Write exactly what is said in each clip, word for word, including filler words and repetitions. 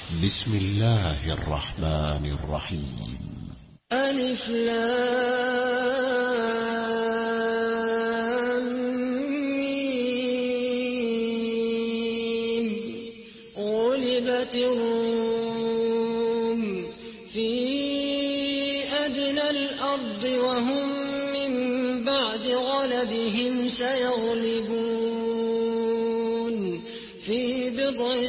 بسم الله الرحمن الرحيم. ألف لام ميم. غلبت الروم في أدنى الأرض وهم من بعد غلبهم سيغلبون في بضع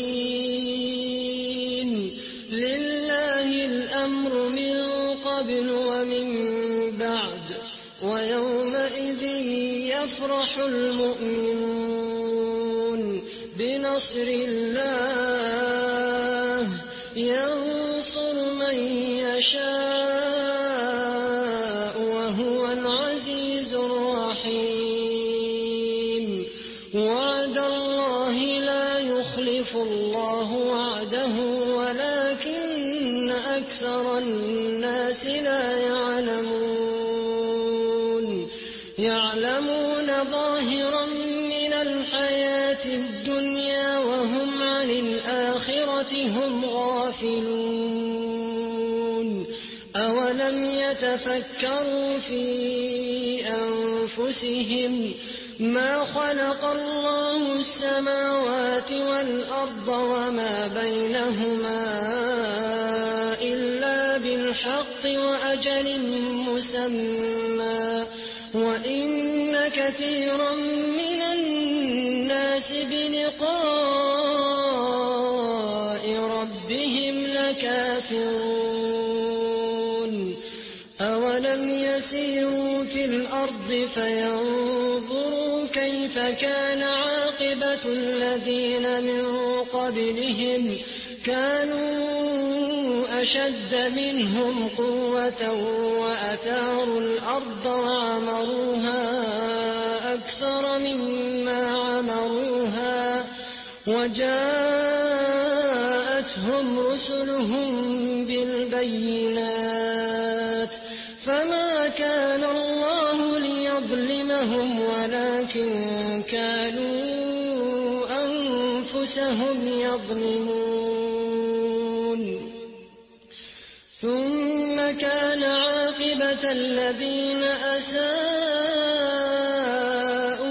سنين. لله الأمر من قبل ومن بعد ويومئذ يفرح المؤمنون بنصر الله ينصر من يشاء وهو العزيز الرحيم. وعد الله لا يخلف الله وعده ولكن أكثر الناس لا يعلمون. يعلمون ظاهرا من الحياة الدنيا وهم عن الآخرة هم غافلون. أولم يتفكروا في أنفسهم ما خلق الله السماوات والأرض وما بينهما إلا بالحق وأجل مسمى وإن كثيرا من الناس بلقاء ربهم لكافرون. أولم يسيروا في الأرض فينظروا كيف كان عاقبة الذين من قبلهم كانوا أشد منهم قوة وأثاروا الأرض وعمروها أكثر مما عمروها وجاءتهم رسلهم بالبينات فما كان الله ليظلمهم ولكن كانوا أنفسهم يظلمون. ثم كان عاقبة الذين أساءوا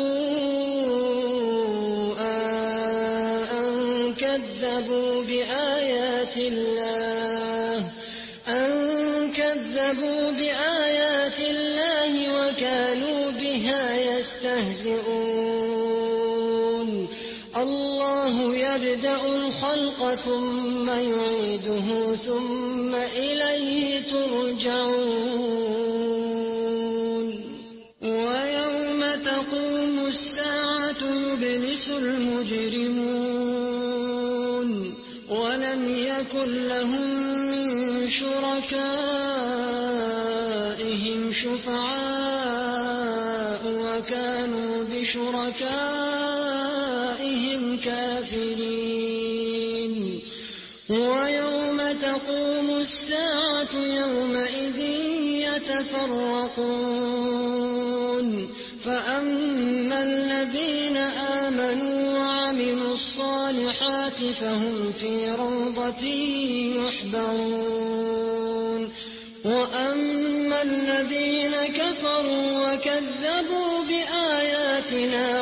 السوء أن كذبوا بآيات الله أن كذبوا بآيات الله وكانوا بها يستهزئون. الله يبدأ الخلق ثم يعيده ثم إليه ترجعون. ويوم تقوم الساعة يبلس المجرمون ولم يكن لهم من شركائهم شفعاء وكانوا بشركائهم كافرين. ويوم تقوم الساعة يومئذ يتفرقون فأما الذين آمنوا وعملوا الصالحات فهم في روضة يحبرون. وأما الذين كفروا وكذبوا بآياتنا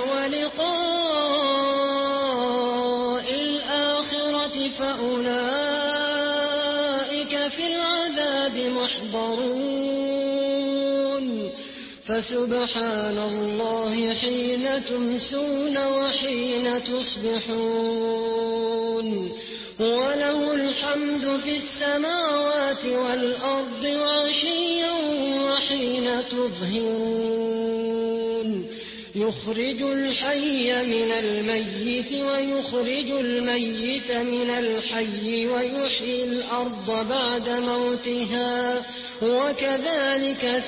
ولقاء الآخرة فأولئك في العذاب محضرون. فسبحان الله حين تمسون وحين تصبحون وله الحمد في السماوات والأرض وعشيا وحين تظهرون. يخرج الحي من الميت ويخرج الميت من الحي ويحيي الأرض بعد موتها وكذلك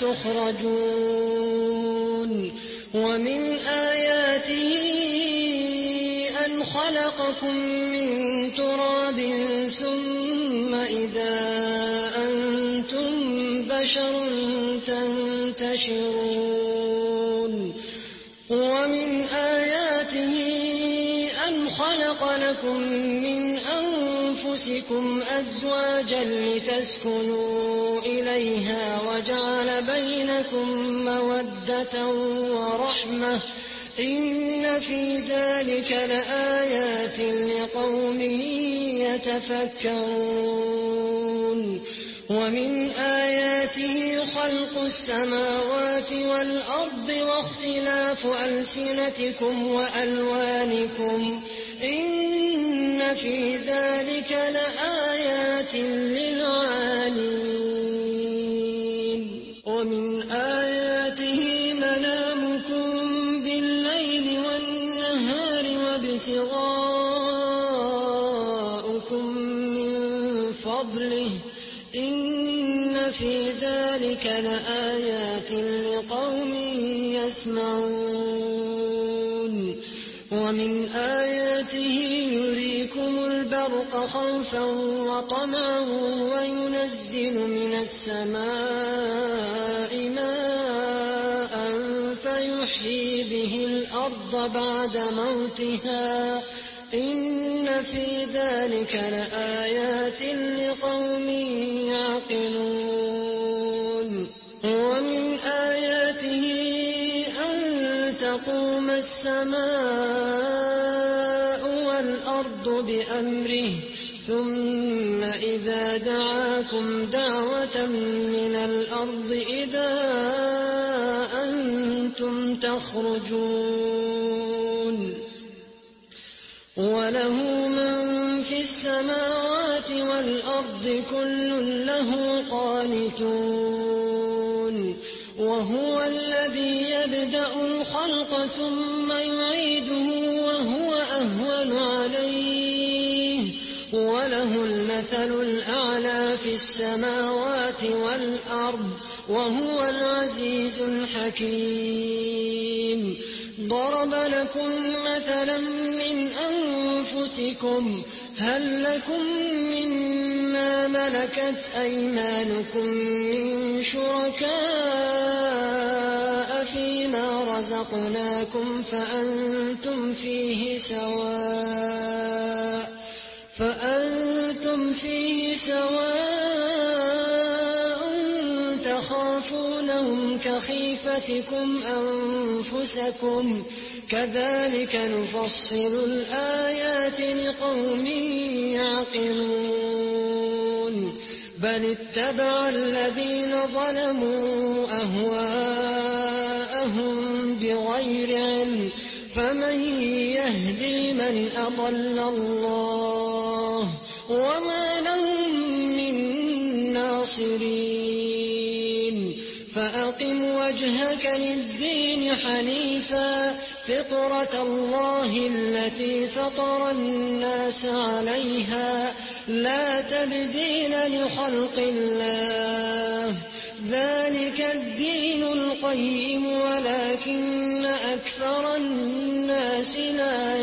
تخرجون. ومن آياته أن خلقكم من تراب ثم إذا أنتم بشر تنتشرون. ومن آياته أن خلق لكم من أنفسكم أنفسكم أزواجا لتسكنوا إليها وجعل بينكم مودة ورحمة إن في ذلك لآيات لقوم يتفكرون ومن آياته خلق السماوات والأرض واختلاف ألسنتكم وألوانكم إن في ذلك لآيات للعالمين ومن آياته منامكم بالليل والنهار وابتغاؤكم من فضله إن في ذلك لآيات لقوم يسمعون ومن آياته يريكم البرق خوفا وطمعا وينزل من السماء ماء فيحيي به الأرض بعد موتها إن في ذلك لآيات لقوم يعقلون ومن آياته أن تقوم السماء والأرض بأمره ثم إذا دعاكم دعوة من الأرض إذا أنتم تخرجون وله من في السماوات والأرض كل له قانتون وهو الذي يبدأ الخلق ثم يعيده وهو أهون عليه وله المثل الأعلى في السماوات والأرض وهو العزيز الحكيم ضرب لكم مثلا من أنفسكم هل لكم مما ملكت أيمانكم من شركاء فيما رزقناكم فأنتم فيه سواء فأنتم فيه سواء تخافونهم كخيفتكم أنفسكم كذلك نفصل الآيات لقوم يعقلون بل اتبع الذين ظلموا أهواءهم بغير علم فمن يهدي من أضل الله وما لهم من ناصرين فأقم وجهك للدين حنيفا فطرة الله التي فطر الناس عليها لا تبديل لخلق الله ذلك الدين القيم ولكن أكثر الناس لا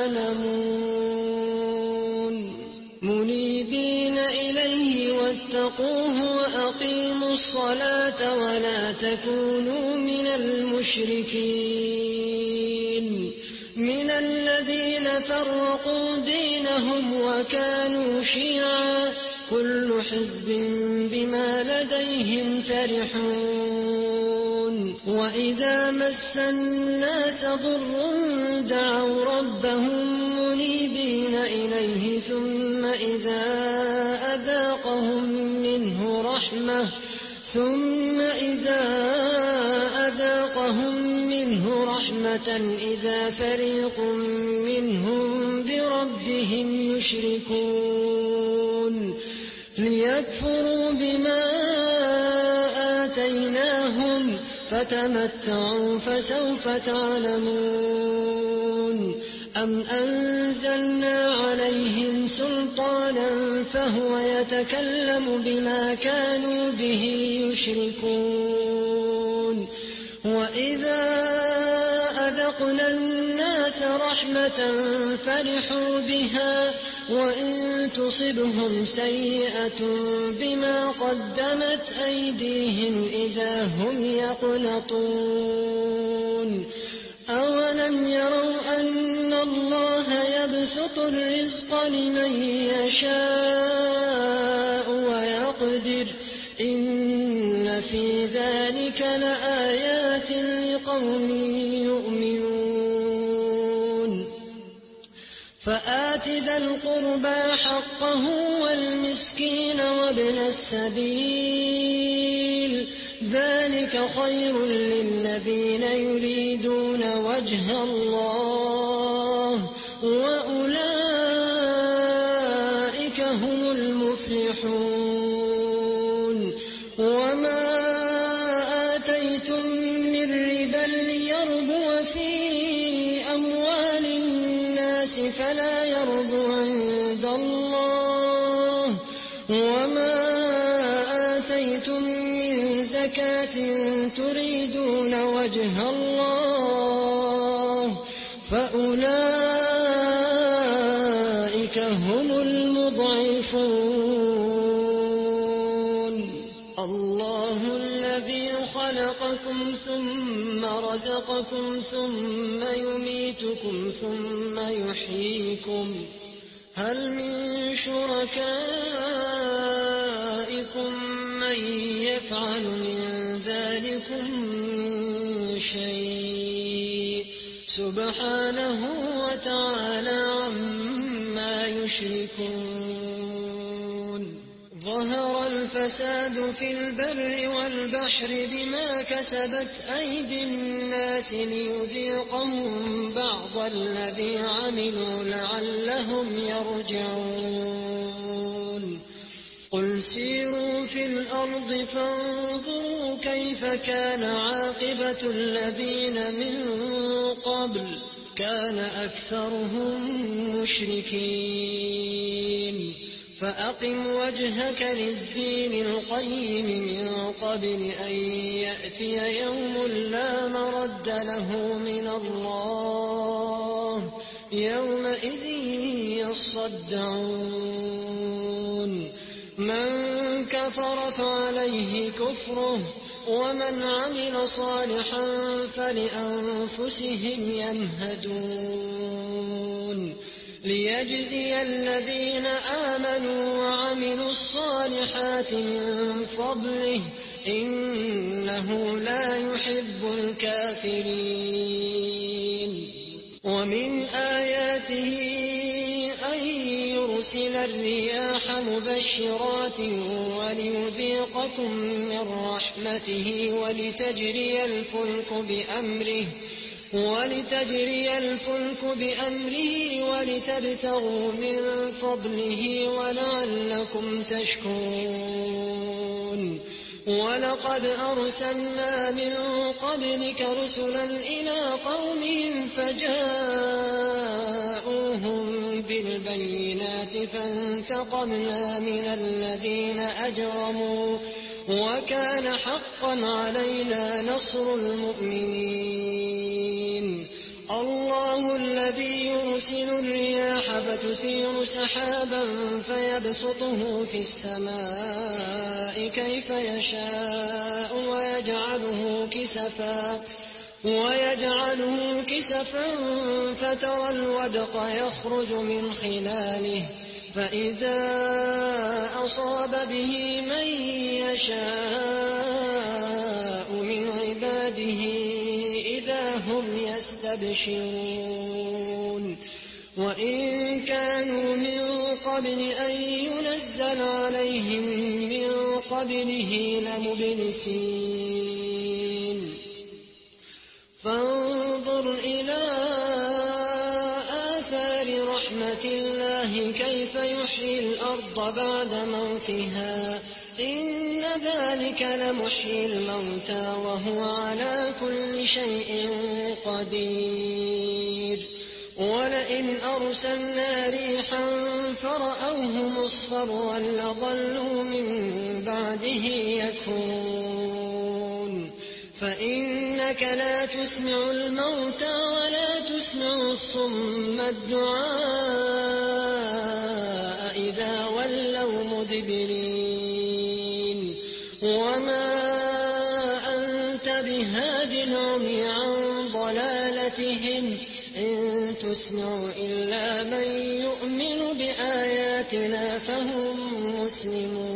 يعلمون منيبين إليه واتقوه وأقيموا الصلاة ولا تكونوا من المشركين من الذين فرقوا دينهم وكانوا شيعا كل حزب بما لديهم فرحون وإذا مس الناس ضر دعوا ربهم منيبين إليه ثم إذا أذاقهم منه رحمة ثم إذا أذاقهم منه رحمة إذا فريق منهم بربهم يشركون ليكفروا بما آتيناهم فتمتعوا فسوف تعلمون أم أنزلنا عليهم سلطانا فهو يتكلم بما كانوا به يشركون وإذا أذقنا الناس رحمة فرحوا بها وإن تصبهم سيئة بما قدمت أيديهم إذا هم يقنطون أولم يروا أن الله يبسط الرزق لمن يشاء ويقدر إن في ذلك لآيات لقوم يؤمنون فآت ذا القربى حقه والمسكين وابن السبيل ذلك خير للذين يريدون وجه الله وأولئك هم المفلحون وما آتيتم من ربا ليربو في أموال الناس فلا يربو عند الله وما آتيتم من زكاة تريدون وجه الله فأولئك هم المضعفون الله الذي خلقكم ثم رزقكم ثم يميتكم ثم يحييكم هل من شركائكم من يفعل من ذلكم من شيء سبحانه وتعالى عما يشركون ظهر الفساد في البر والبحر بما كسبت أيدي الناس ليذيقهم بعض الذي عملوا لعلهم يرجعون قل سيروا في الأرض فانظروا كيف كان عاقبة الذين من قبل كان أكثرهم مشركين فأقم وجهك للدين القيم من قبل أن يأتي يوم لا مرد له من الله يومئذ يصدعون من كفر فعليه كفره ومن عمل صالحا فلأنفسهم يمهدون ليجزي الذين آمنوا وعملوا الصالحات من فضله إنه لا يحب الكافرين ومن آياته أن يرسل الرياح مبشرات وليذيقكم من رحمته ولتجري الفلك بأمره ولتجري الفلك بأمره ولتبتغوا من فضله ولعلكم تشكرون ولقد أرسلنا من قبلك رسلا إلى قومهم فجاءوهم بالبينات فانتقمنا من الذين أجرموا وكان حقا علينا نصر المؤمنين الله الذي يرسل الرياح فتثير سحابا فيبسطه في السماء كيف يشاء ويجعله كسفا ويجعله كسفا فترى الودق يخرج من خلاله فإذا أصاب به من يشاء من عباده إذا هم يستبشرون وإن كانوا من قبل أن ينزل عليهم من قبله لمبلسين فانظر إلى آثار رحمة الله كيف يحيي الأرض بعد موتها إن ذلك لمحيي الموتى وهو على كل شيء قدير ولئن أرسلنا ريحا فرأوه مصفرا لظلوا من بعده يكفرون فإنك لا تسمع الموتى ولا تسمع الصم الدعاء إذا ولوا مدبرين وما أنت بهاد العمي عن ضلالتهم نسمع إلا من يؤمن بآياتنا فهم مسلمون